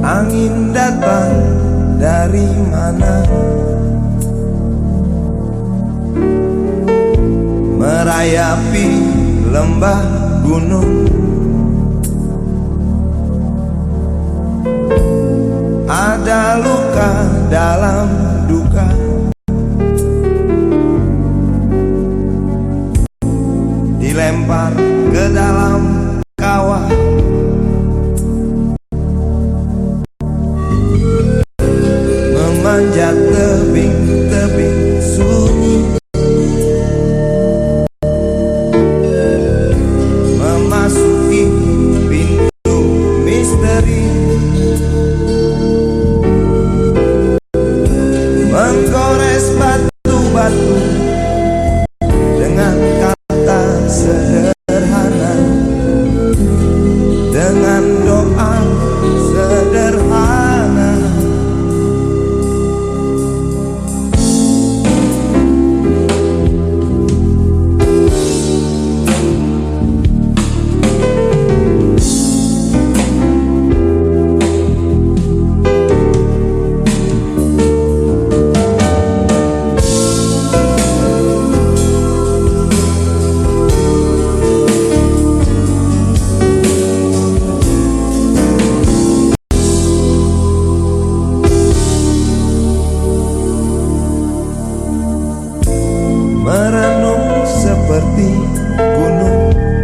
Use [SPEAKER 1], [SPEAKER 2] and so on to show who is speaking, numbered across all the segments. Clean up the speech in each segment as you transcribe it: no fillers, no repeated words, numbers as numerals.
[SPEAKER 1] Angin datang dari mana, merayapi lembah gunung. Ada luka dalam duka, dilempar ke dalam kawah. Memanjat tebing-tebing sunyi, memasuki pintu misteri, menggores batu-batu dengan kata sederhana, dengan doa sederhana. Merenung seperti gunung,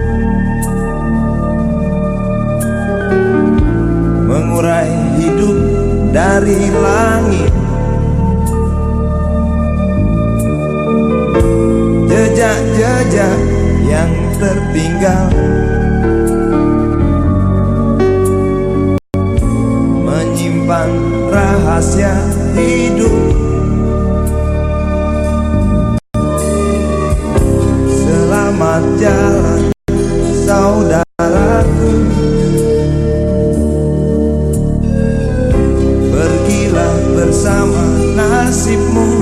[SPEAKER 1] mengurai hidup dari langit. Jejak-jejak yang tertinggal, menyimpan rahasia hidup. Selamat jalan saudaraku, pergilah bersama nasibmu.